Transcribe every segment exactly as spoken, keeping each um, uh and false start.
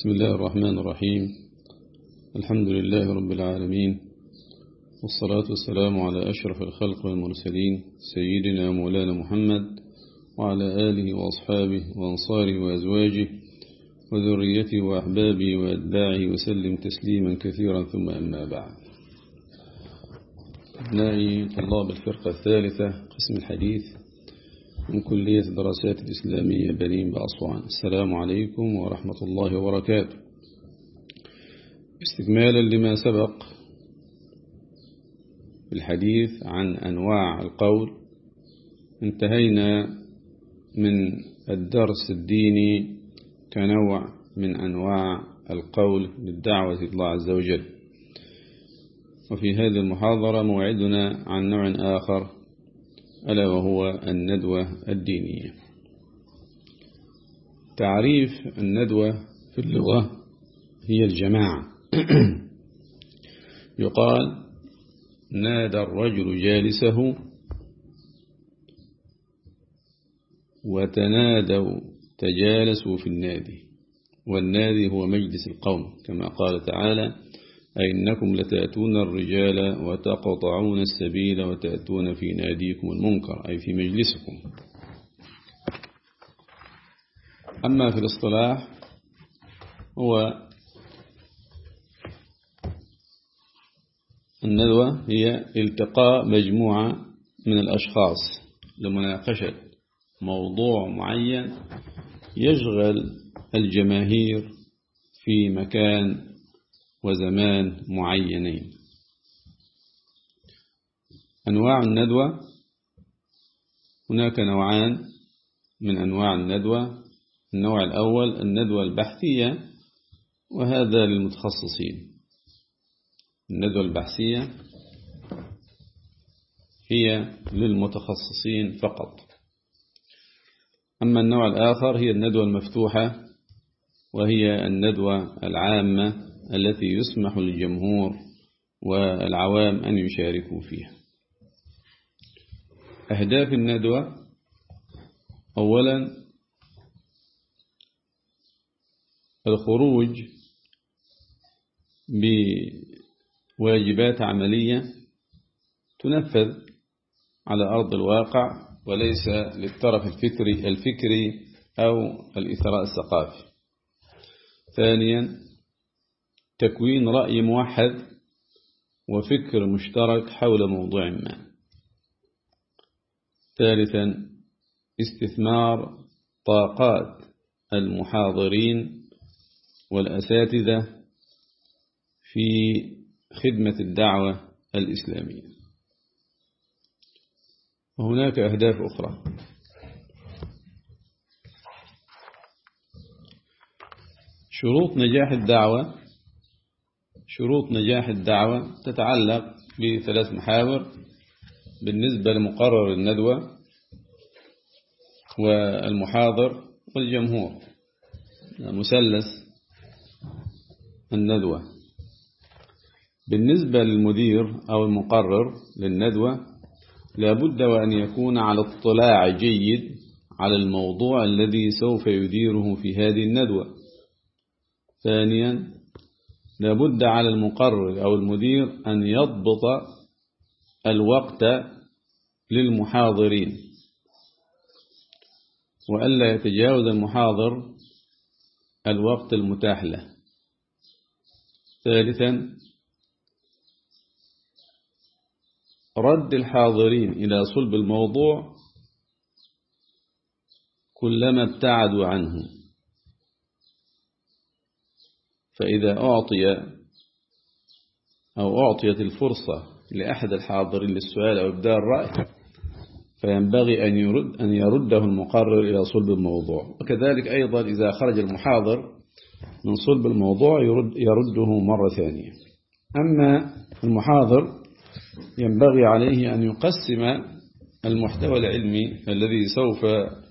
بسم الله الرحمن الرحيم. الحمد لله رب العالمين، والصلاة والسلام على أشرف الخلق والمرسلين سيدنا مولانا محمد وعلى آله وأصحابه وأنصاره وأزواجه وذريته وأحبابه وأتباعه وسلم تسليما كثيرا، ثم أما بعد. أبنائي طلاب الفرقة الثالثة قسم الحديث من كلية الدراسات الإسلامية بنين بأسوان، السلام عليكم ورحمة الله وبركاته. استكمالا لما سبق الحديث عن أنواع القول، انتهينا من الدرس الديني كنوع من أنواع القول للدعوة إلى الله عز وجل، وفي هذه المحاضرة موعدنا عن نوع آخر ألا وهو الندوة الدينية. تعريف الندوة في اللغة هي الجماعة. يقال نادى الرجل جالسه وتنادوا تجالسوا في النادي، والنادي هو مجلس القوم، كما قال تعالى: أي إنكم لتأتون الرجال وتقطعون السبيل وتأتون في ناديكم المنكر، أي في مجلسكم. أما في الاصطلاح هو الندوة هي التقاء مجموعة من الأشخاص لمناقشة موضوع معين يشغل الجماهير في مكان وزمان معينين. أنواع الندوة: هناك نوعان من أنواع الندوة. النوع الأول الندوة البحثية، وهذا للمتخصصين. الندوة البحثية هي للمتخصصين فقط. أما النوع الآخر هي الندوة المفتوحة، وهي الندوة العامة التي يسمح للجمهور والعوام أن يشاركوا فيها. أهداف الندوة: أولا الخروج بواجبات عملية تنفذ على أرض الواقع، وليس للطرف الفكري الفكري أو الإثراء الثقافي. ثانيا تكوين رأي موحد وفكر مشترك حول موضوع ما. ثالثا استثمار طاقات المحاضرين والأساتذة في خدمة الدعوة الإسلامية. وهناك أهداف أخرى. شروط نجاح الدعوة شروط نجاح الدعوة تتعلق بثلاث محاور بالنسبة لمقرر الندوة والمحاضر والجمهور، مثلث الندوة. بالنسبة للمدير أو المقرر للندوة لابد وأن يكون على اطلاع جيد على الموضوع الذي سوف يديره في هذه الندوة. ثانيا لابد على المقرر أو المدير أن يضبط الوقت للمحاضرين، وألا يتجاوز المحاضر الوقت المتاح له. ثالثا رد الحاضرين إلى صلب الموضوع كلما ابتعدوا عنه، فإذا أعطي أو أعطيت الفرصة لأحد الحاضرين للسؤال أو إبداء الرأي فينبغي أن يرد أن يرده المقرر إلى صلب الموضوع. وكذلك أيضا إذا خرج المحاضر من صلب الموضوع يرد يرده مرة ثانية. أما المحاضر ينبغي عليه أن يقسم المحتوى العلمي الذي سوف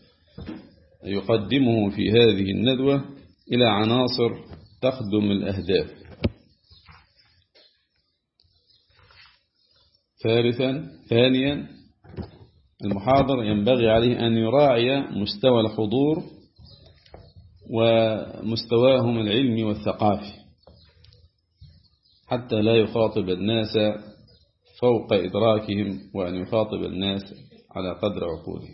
يقدمه في هذه الندوة إلى عناصر تخدم الأهداف. ثالثا ثانيا المحاضر ينبغي عليه أن يراعي مستوى الحضور ومستواهم العلمي والثقافي، حتى لا يخاطب الناس فوق إدراكهم، وأن يخاطب الناس على قدر عقولهم.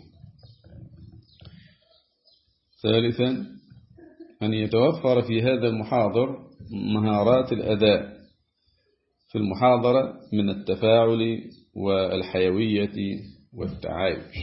ثالثا أن يتوفر في هذا المحاضر مهارات الأداء في المحاضرة من التفاعل والحيوية والتعايش.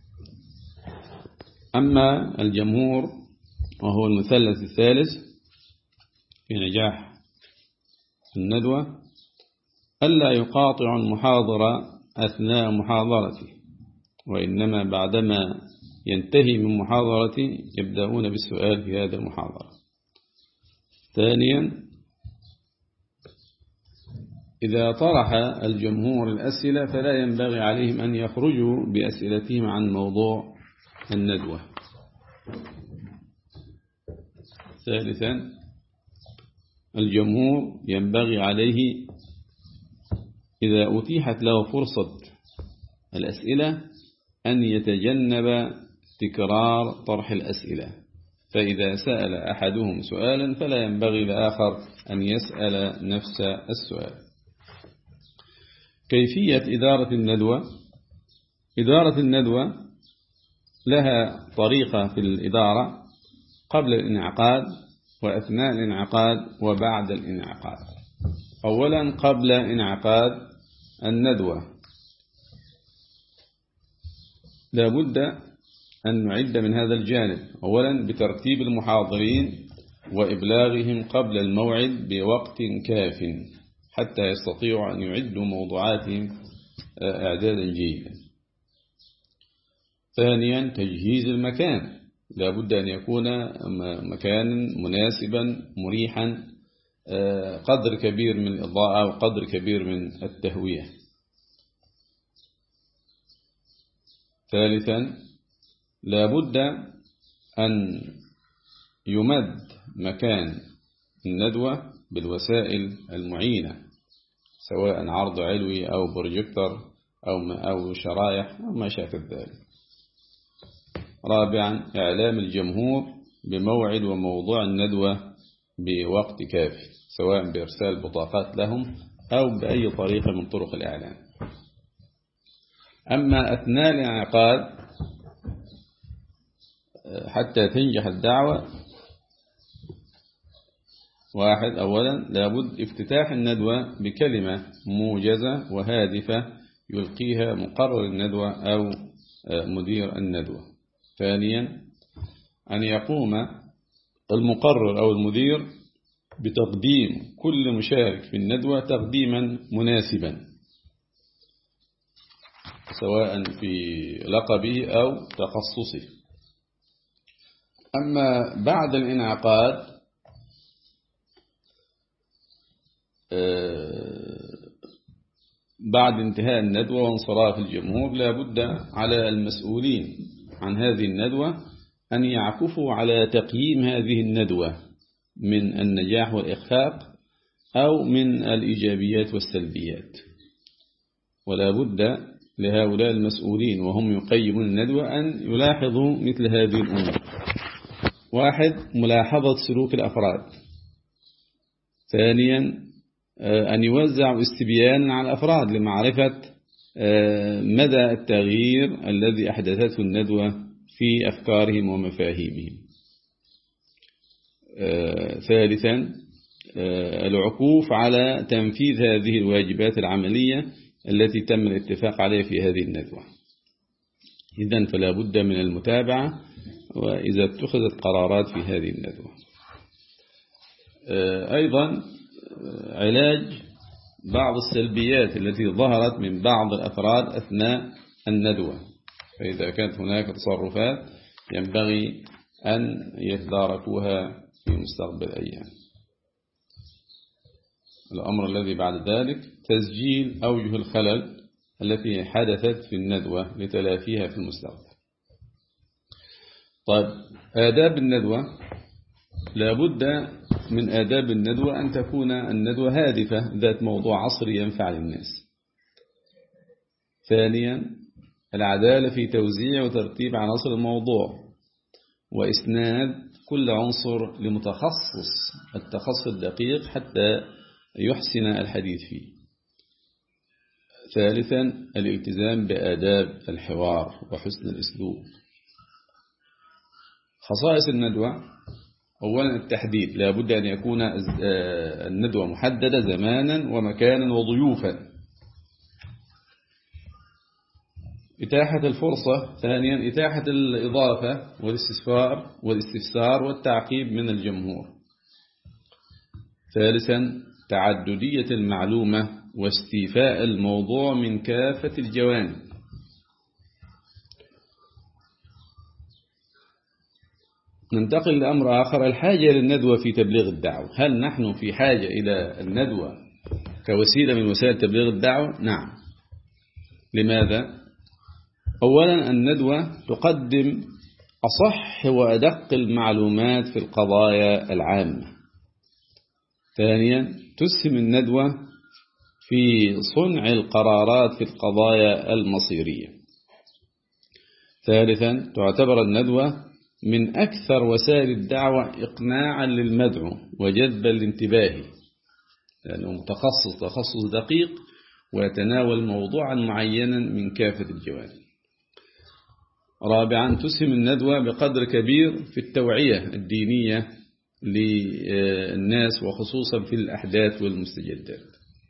أما الجمهور وهو المثلث الثالث في نجاح الندوة، ألا يقاطع المحاضرة أثناء محاضرته، وإنما بعدما ينتهي من محاضرته يبدأون بالسؤال في هذه المحاضرة. ثانيا إذا طرح الجمهور الأسئلة فلا ينبغي عليهم أن يخرجوا بأسئلتهم عن موضوع الندوة. ثالثا الجمهور ينبغي عليه إذا أتيحت له فرصة الأسئلة أن يتجنب تكرار طرح الأسئلة، فإذا سأل أحدهم سؤالا فلا ينبغي لآخر أن يسأل نفس السؤال. كيفية إدارة الندوة؟ إدارة الندوة لها طريقة في الإدارة قبل الانعقاد وأثناء الانعقاد وبعد الانعقاد. أولا قبل انعقاد الندوة لا بد أن نعد من هذا الجانب، أولا بترتيب المحاضرين وإبلاغهم قبل الموعد بوقت كاف حتى يستطيعوا أن يعدوا موضوعاتهم إعدادا جيدا. ثانيا تجهيز المكان، لا بد أن يكون مكانا مناسبا مريحا، قدر كبير من الإضاءة وقدر كبير من التهوية. ثالثا لا بد أن يمد مكان الندوة بالوسائل المعينة، سواء عرض علوي أو بروجيكتور أو أو شرايح أو ما شابه ذلك. رابعا إعلام الجمهور بموعد وموضوع الندوة بوقت كافي، سواء بإرسال بطاقات لهم أو بأي طريقة من طرق الإعلام. أما أثناء الانعقاد حتى تنجح الدعوة، واحد أولا لابد افتتاح الندوة بكلمة موجزة وهادفة يلقيها مقرر الندوة أو مدير الندوة. ثانيا أن يقوم المقرر أو المدير بتقديم كل مشارك في الندوة تقديما مناسبا، سواء في لقبه أو تخصصه. أما بعد الانعقاد بعد انتهاء الندوة وانصراف الجمهور لا بد على المسؤولين عن هذه الندوة أن يعكفوا على تقييم هذه الندوة من النجاح والإخفاق أو من الإيجابيات والسلبيات. ولا بد لهؤلاء المسؤولين وهم يقيمون الندوة أن يلاحظوا مثل هذه الأمور. واحد ملاحظة سلوك الأفراد. ثانيا أن يوزعوا استبيانا على الأفراد لمعرفة مدى التغيير الذي أحدثته الندوة في أفكارهم ومفاهيمهم. ثالثا العكوف على تنفيذ هذه الواجبات العملية التي تم الاتفاق عليها في هذه الندوة. إذن فلا بد من المتابعة وإذا اتخذت قرارات في هذه الندوة. أيضا علاج بعض السلبيات التي ظهرت من بعض الأفراد أثناء الندوة، فإذا كانت هناك تصرفات ينبغي أن يتداركوها في مستقبل أيام. الأمر الذي بعد ذلك تسجيل أوجه الخلل التي حدثت في الندوة لتلافيها في المستقبل. طيب آداب الندوة، لابد من آداب الندوة أن تكون الندوة هادفة ذات موضوع عصري ينفع للناس. ثانيا العدالة في توزيع وترتيب عناصر الموضوع، وإسناد كل عنصر لمتخصص التخصص الدقيق حتى يحسن الحديث فيه. ثالثا الالتزام بآداب الحوار وحسن الأسلوب. خصائص الندوة: أولا التحديد، لا بد أن يكون الندوة محددة زمانا ومكانا وضيوفا. إتاحة الفرصة. ثانيا إتاحة الإضافة والاستفسار والاستفسار والتعقيب من الجمهور. ثالثا تعددية المعلومة واستيفاء الموضوع من كافة الجوانب. ننتقل لأمر آخر: الحاجة للندوة في تبليغ الدعوة. هل نحن في حاجة إلى الندوة كوسيلة من وسائل تبليغ الدعوة؟ نعم. لماذا؟ أولا الندوة تقدم أصح وأدق المعلومات في القضايا العامة. ثانيا تسهم الندوة في صنع القرارات في القضايا المصيرية. ثالثا تعتبر الندوة من أكثر وسائل الدعوة إقناعا للمدعو وجذبا لانتباهه، لأنه متخصص تخصص دقيق ويتناول موضوعا معينا من كافة الجوانب. رابعا تسهم الندوة بقدر كبير في التوعية الدينية للناس وخصوصا في الأحداث والمستجدات.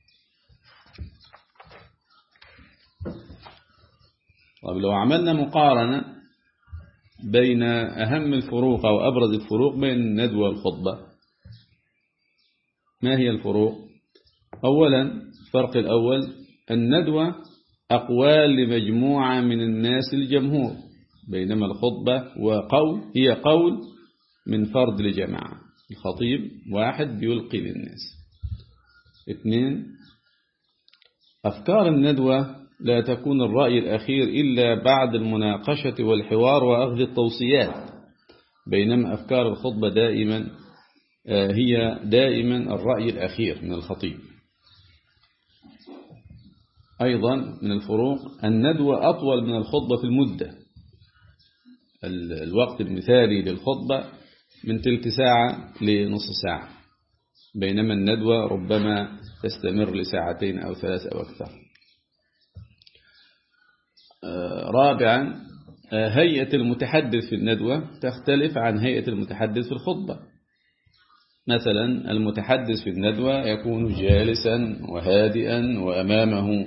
طب لو عملنا مقارنة بين أهم الفروق أو أبرز الفروق بين الندوة والخطبة، ما هي الفروق؟ أولا الفرق الأول: الندوة أقوال لمجموعة من الناس الجمهور، بينما الخطبة وقول هي قول من فرد لجماعة، الخطيب واحد بيلقي للناس. اثنين أفكار الندوة لا تكون الرأي الأخير إلا بعد المناقشة والحوار وأخذ التوصيات، بينما أفكار الخطبة دائما هي دائما الرأي الأخير من الخطيب. أيضا من الفروق: الندوة أطول من الخطبة في المدة، الوقت المثالي للخطبة من تلت ساعة لنصف ساعة، بينما الندوة ربما تستمر لساعتين أو ثلاث أو أكثر. رابعا هيئة المتحدث في الندوة تختلف عن هيئة المتحدث في الخطبة. مثلا المتحدث في الندوة يكون جالسا وهادئا وأمامه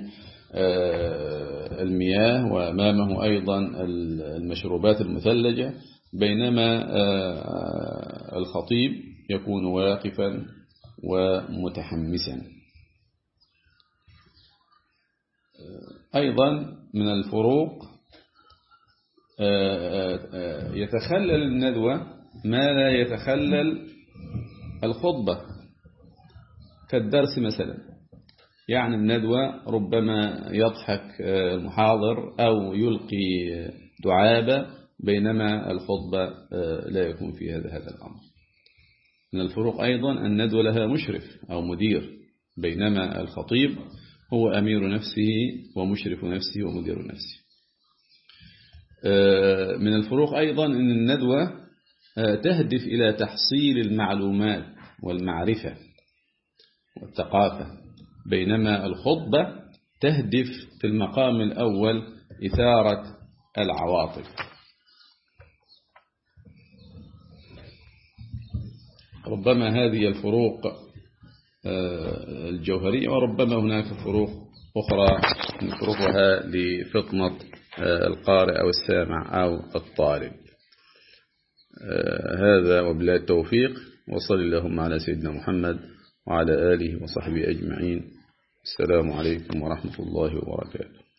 المياه وأمامه أيضا المشروبات المثلجة، بينما الخطيب يكون واقفا ومتحمسا. أيضا من الفروق: يتخلل الندوة ما لا يتخلل الخطبة كالدرس مثلا، يعني الندوة ربما يضحك المحاضر أو يلقي دعابة، بينما الخطبة لا يكون في هذا هذا الأمر. من الفروق أيضا الندوة لها مشرف أو مدير، بينما الخطيب هو أمير نفسه ومشرف نفسه ومدير نفسه. من الفروق أيضا أن الندوة تهدف إلى تحصيل المعلومات والمعرفة والثقافة، بينما الخطبة تهدف في المقام الأول إثارة العواطف. ربما هذه الفروق الجوهرية، وربما هناك فروق أخرى نتركها لفطنة القارئ أو السامع أو الطالب. هذا وبالله التوفيق، وصل اللهم على سيدنا محمد وعلى آله وصحبه أجمعين. السلام عليكم ورحمة الله وبركاته.